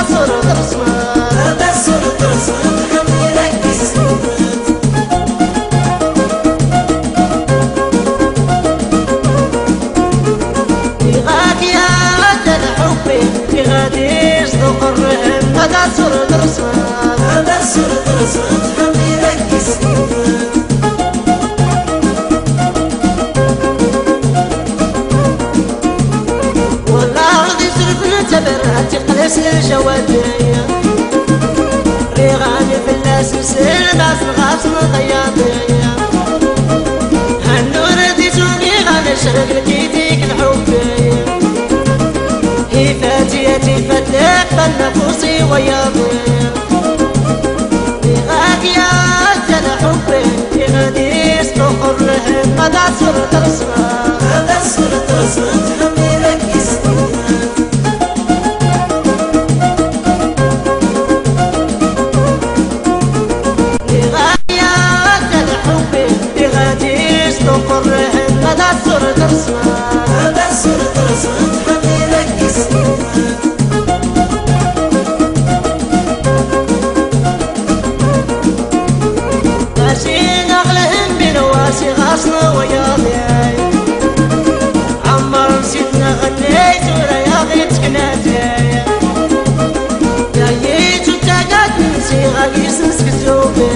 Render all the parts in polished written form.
صورة رسمات هذا صورة رسمات حميرك السنات يغادي هذا الحب يغاديش ذوق الرهم هذا صورة رسمات هذا صورة رسمات حميرك السنات تقلس الجوادية ريغاني في الناس مسير ناس الغاس مضياضية هالنور ديتوني غنشرب لكيديك الحبية هي فاتيتي فتاك فالنفوسي وياضية ريغاك يا أجل حبي يغادي يسبق الرهم هذا صورة رسمات هذا صورة رسمات حميرك السنات هذا صورة رسمات هذا صورة رسمات حميرك السنات ماشي نغلهم بنواسي غاصنا وياضي عمر نسيتنا غنيت ورياضي تكناتي جايت وتاقات نسي غاقيس نسك الزوبي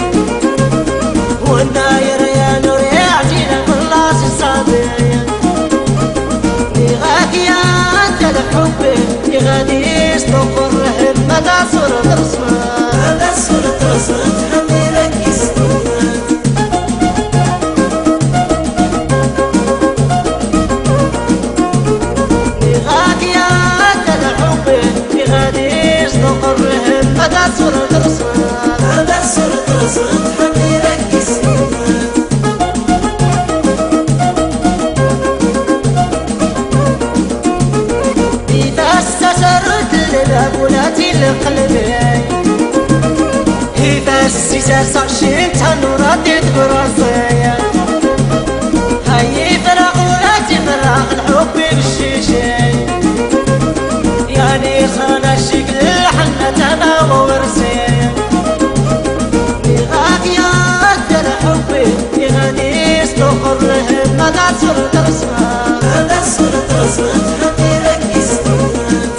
والناير يا نور يعجينا من راسي صابي يغاك يا انت لحبي يغادي يصدق الرحم هذا صورة رسمات هذا صورة رسمات حميرك السنات يغاك يا انت لحبي يغادي يصدق الرحم هذا صورة رسمات هذا صورة رسمات حميرك السنات إذا استسرت للأبولاتي لقلبي إذا استسر شلت النوراتي تبرصي هاي فراغولاتي فراغ الحب بالشيشي يعني خانا الشكل الحنة أنا وورسي يغاك يا أجل حبي يغادي يصدق الرهم هذا صورة رسمات هذا صورة رسمات حميرك السنات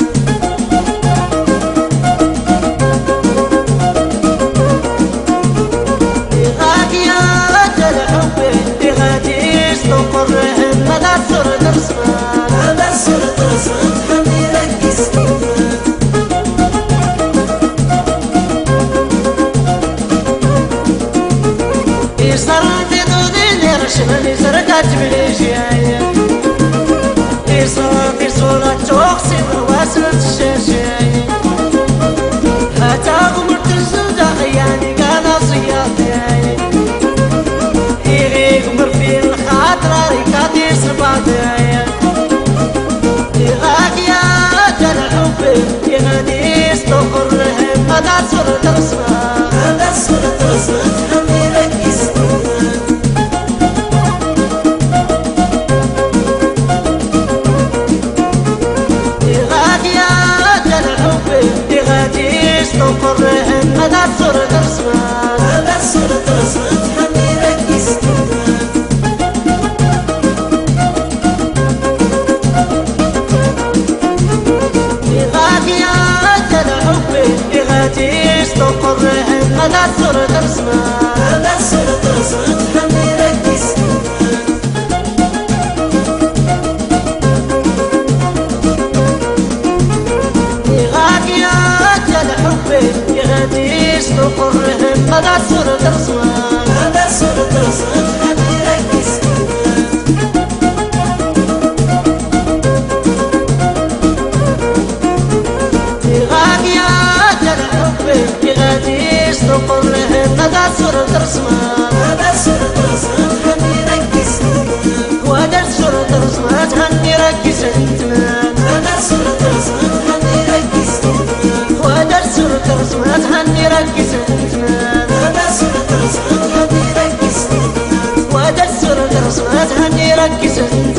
يغاك يا أجل حبي يغادي يصدق الرهم هذا صورة رسمات هذا صورة رسمات حميرك السنات يصدر في ضودي رشمني زرقات بليجيايا يصدر في صورة توكسي واسمة الشاشايا هاتا غمرت الزودة خياني قانا صياطيايا يغي غمر في الخاطرة ريكاتي صباطيايا يغاك يا أجل حبي يغادي يصدق الرهم هذا صورة رسمات هذا صورة رسمات حميرك السنات يغاك يا أجل حبي يغادي يصدق الرهم هذا صورة رسمات هذا صورة رسمات حميرك السنات يغاك يا أجل حبي يغادي يصدق الرهم هذا صورة رسمات هذا صورة رسمات حميرك السنات يغاك يا أجل حبي يغادي يصدق الرهم هذا صورة رسمات هذا صورة رسمات حميرك السنات يغاك يا أجل حبي يغادي يصدق الرهم هذا صورة رسمات هذا صورة رسمات حميرك السنات وهذا صورة رسمات هني ركز انتمان هذا صورة رسمات حميرك السنات وهذا صورة رسمات هني ركز انتمان هذا صورة رسمات حميرك السنات وهذا صورة رسمات هني ركز انتمان